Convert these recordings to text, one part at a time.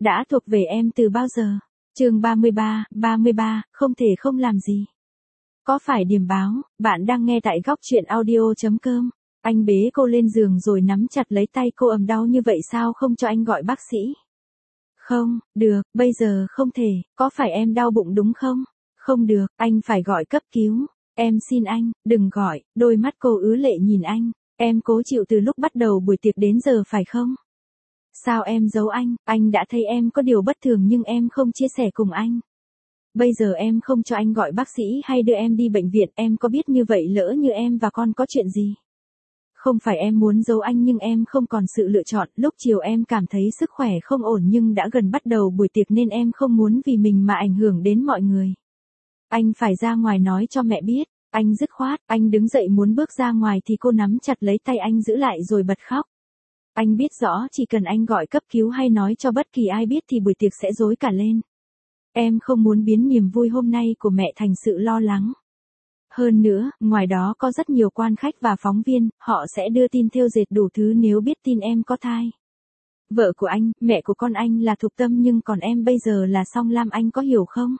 đã thuộc về em từ bao giờ? Chương 33, không thể không làm gì. Có phải điểm báo, bạn đang nghe tại góc truyện audio.com. Anh bế cô lên giường rồi nắm chặt lấy tay cô, đau như vậy sao không cho anh gọi bác sĩ? Không, được, bây giờ không thể, có phải em đau bụng đúng không? Không được, anh phải gọi cấp cứu. Em xin anh, đừng gọi. Đôi mắt cô ứa lệ nhìn anh. Em cố chịu từ lúc bắt đầu buổi tiệc đến giờ phải không? Sao em giấu anh đã thấy em có điều bất thường nhưng em không chia sẻ cùng anh. Bây giờ em không cho anh gọi bác sĩ hay đưa em đi bệnh viện, em có biết như vậy lỡ như em và con có chuyện gì? Không phải em muốn giấu anh nhưng em không còn sự lựa chọn, lúc chiều em cảm thấy sức khỏe không ổn nhưng đã gần bắt đầu buổi tiệc nên em không muốn vì mình mà ảnh hưởng đến mọi người. Anh phải ra ngoài nói cho mẹ biết. Anh dứt khoát, anh đứng dậy muốn bước ra ngoài thì cô nắm chặt lấy tay anh giữ lại rồi bật khóc. Anh biết rõ chỉ cần anh gọi cấp cứu hay nói cho bất kỳ ai biết thì buổi tiệc sẽ rối cả lên. Em không muốn biến niềm vui hôm nay của mẹ thành sự lo lắng. Hơn nữa, ngoài đó có rất nhiều quan khách và phóng viên, họ sẽ đưa tin thêu dệt đủ thứ nếu biết tin em có thai. Vợ của anh, mẹ của con anh là Thục Tâm nhưng còn em bây giờ là Song Lam, anh có hiểu không?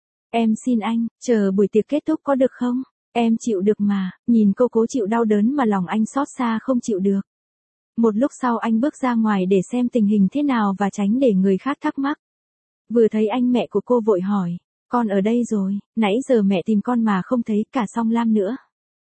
Em xin anh, chờ buổi tiệc kết thúc có được không? Em chịu được mà. Nhìn cô cố chịu đau đớn mà lòng anh xót xa không chịu được. Một lúc sau anh bước ra ngoài để xem tình hình thế nào và tránh để người khác thắc mắc. Vừa thấy anh, mẹ của cô vội hỏi, con ở đây rồi, nãy giờ mẹ tìm con mà không thấy, cả Song Lam nữa.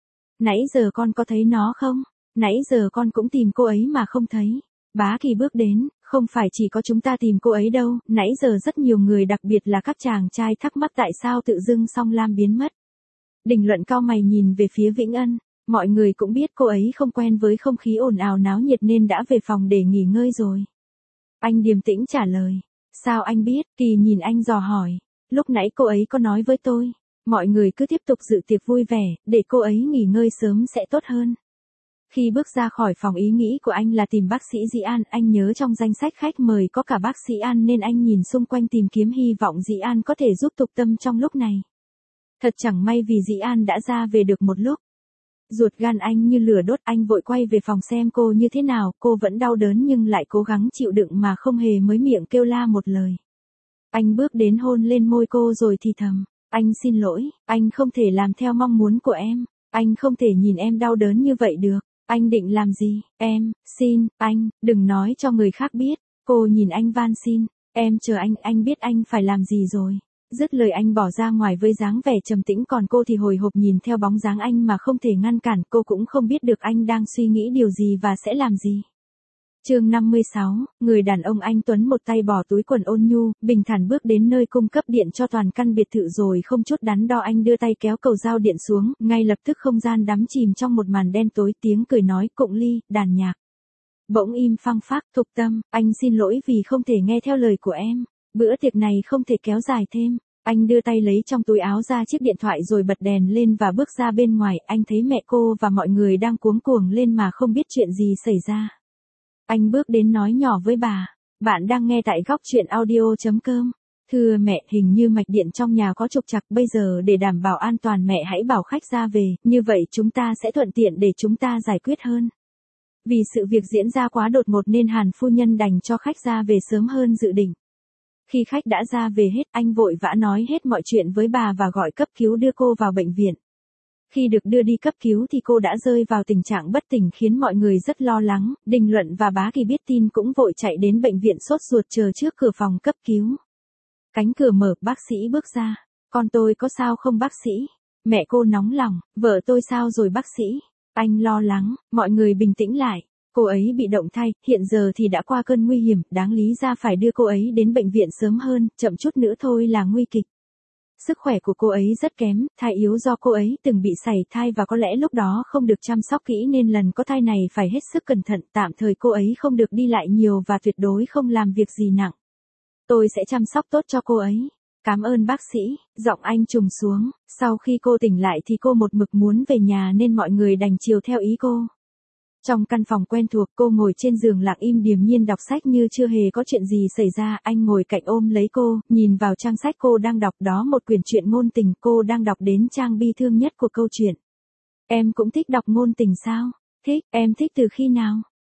Nãy giờ con có thấy nó không? Nãy giờ con cũng tìm cô ấy mà không thấy. Bá Kỳ bước đến, không phải chỉ có chúng ta tìm cô ấy đâu, nãy giờ rất nhiều người đặc biệt là các chàng trai thắc mắc tại sao tự dưng Song Lam biến mất. Đình Luận cau mày nhìn về phía Vĩnh Ân, mọi người cũng biết cô ấy không quen với không khí ồn ào náo nhiệt nên đã về phòng để nghỉ ngơi rồi. Anh điềm tĩnh trả lời, sao anh biết? Kỳ nhìn anh dò hỏi, lúc nãy cô ấy có nói với tôi, mọi người cứ tiếp tục dự tiệc vui vẻ, để cô ấy nghỉ ngơi sớm sẽ tốt hơn. Khi bước ra khỏi phòng ý nghĩ của anh là tìm bác sĩ Dĩ An, anh nhớ trong danh sách khách mời có cả bác sĩ An nên anh nhìn xung quanh tìm kiếm hy vọng Dĩ An có thể giúp Thục Tâm trong lúc này. Thật chẳng may vì Dĩ An đã ra về được một lúc. Ruột gan anh như lửa đốt, anh vội quay về phòng xem cô như thế nào, cô vẫn đau đớn nhưng lại cố gắng chịu đựng mà không hề mới miệng kêu la một lời. Anh bước đến hôn lên môi cô rồi thì thầm, anh xin lỗi, anh không thể làm theo mong muốn của em, anh không thể nhìn em đau đớn như vậy được, anh định làm gì, em, xin, anh, đừng nói cho người khác biết, cô nhìn anh van xin, em chờ anh biết anh phải làm gì rồi. Dứt lời anh bỏ ra ngoài với dáng vẻ trầm tĩnh, còn cô thì hồi hộp nhìn theo bóng dáng anh mà không thể ngăn cản, cô cũng không biết được anh đang suy nghĩ điều gì và sẽ làm gì. Chương 56, người đàn ông anh Tuấn một tay bỏ túi quần ôn nhu, bình thản bước đến nơi cung cấp điện cho toàn căn biệt thự rồi không chút đắn đo anh đưa tay kéo cầu giao điện xuống, ngay lập tức không gian đắm chìm trong một màn đen tối, tiếng cười nói, cụng ly, đàn nhạc. Bỗng im phăng phắc, Thục Tâm, anh xin lỗi vì không thể nghe theo lời của em. Bữa tiệc này không thể kéo dài thêm. Anh đưa tay lấy trong túi áo ra chiếc điện thoại rồi bật đèn lên và bước ra bên ngoài. Anh thấy mẹ cô và mọi người đang cuống cuồng lên mà không biết chuyện gì xảy ra. Anh bước đến nói nhỏ với bà, bạn đang nghe tại góc truyện audio.com. Thưa mẹ, hình như mạch điện trong nhà có trục trặc, bây giờ để đảm bảo an toàn mẹ hãy bảo khách ra về, như vậy chúng ta sẽ thuận tiện để chúng ta giải quyết hơn. Vì sự việc diễn ra quá đột ngột nên Hàn phu nhân đành cho khách ra về sớm hơn dự định. Khi khách đã ra về hết, anh vội vã nói hết mọi chuyện với bà và gọi cấp cứu đưa cô vào bệnh viện. Khi được đưa đi cấp cứu thì cô đã rơi vào tình trạng bất tỉnh khiến mọi người rất lo lắng. Đình Luận và Bá Kỳ biết tin cũng vội chạy đến bệnh viện sốt ruột chờ trước cửa phòng cấp cứu. Cánh cửa mở, bác sĩ bước ra. Con tôi có sao không bác sĩ? Mẹ cô nóng lòng, vợ tôi sao rồi bác sĩ? Anh lo lắng, mọi người bình tĩnh lại. Cô ấy bị động thai, hiện giờ thì đã qua cơn nguy hiểm, đáng lý ra phải đưa cô ấy đến bệnh viện sớm hơn, chậm chút nữa thôi là nguy kịch. Sức khỏe của cô ấy rất kém, thai yếu do cô ấy từng bị sảy thai và có lẽ lúc đó không được chăm sóc kỹ nên lần có thai này phải hết sức cẩn thận, tạm thời cô ấy không được đi lại nhiều và tuyệt đối không làm việc gì nặng. Tôi sẽ chăm sóc tốt cho cô ấy. Cảm ơn bác sĩ, giọng anh trùng xuống, sau khi cô tỉnh lại thì cô một mực muốn về nhà nên mọi người đành chiều theo ý cô. Trong căn phòng quen thuộc, cô ngồi trên giường lặng im điềm nhiên đọc sách như chưa hề có chuyện gì xảy ra. Anh ngồi cạnh ôm lấy cô, nhìn vào trang sách cô đang đọc, đó một quyển truyện ngôn tình. Cô đang đọc đến trang bi thương nhất của câu chuyện. Em cũng thích đọc ngôn tình sao? Thích, em thích từ khi nào?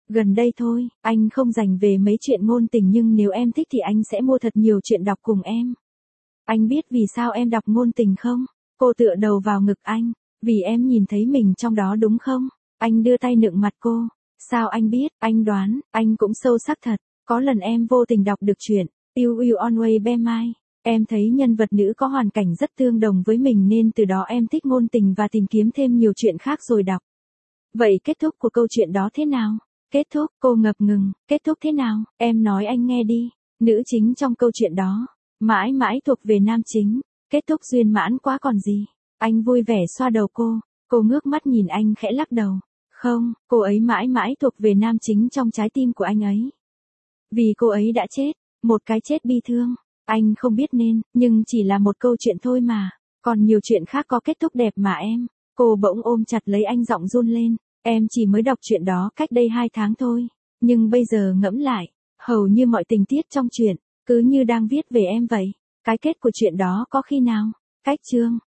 Gần đây thôi, anh không dành về mấy chuyện ngôn tình nhưng nếu em thích thì anh sẽ mua thật nhiều chuyện đọc cùng em. Anh biết vì sao em đọc ngôn tình không? Cô tựa đầu vào ngực anh. Vì em nhìn thấy mình trong đó đúng không? Anh đưa tay nựng mặt cô. Sao anh biết? Anh đoán, anh cũng sâu sắc thật. Có lần em vô tình đọc được chuyện You Will Always Be Mine. Em thấy nhân vật nữ có hoàn cảnh rất tương đồng với mình nên từ đó em thích ngôn tình và tìm kiếm thêm nhiều chuyện khác rồi đọc. Vậy kết thúc của câu chuyện đó thế nào? Kết thúc, cô ngập ngừng, kết thúc thế nào? Em nói anh nghe đi. Nữ chính trong câu chuyện đó, mãi mãi thuộc về nam chính. Kết thúc duyên mãn quá còn gì. Anh vui vẻ xoa đầu cô ngước mắt nhìn anh khẽ lắc đầu. Không, cô ấy mãi mãi thuộc về nam chính trong trái tim của anh ấy. Vì cô ấy đã chết, một cái chết bi thương. Anh không biết nên, nhưng chỉ là một câu chuyện thôi mà. Còn nhiều chuyện khác có kết thúc đẹp mà em. Cô bỗng ôm chặt lấy anh giọng run lên. Em chỉ mới đọc chuyện đó cách đây 2 tháng thôi. Nhưng bây giờ ngẫm lại, hầu như mọi tình tiết trong chuyện, cứ như đang viết về em vậy. Cái kết của chuyện đó có khi nào? Cách chương.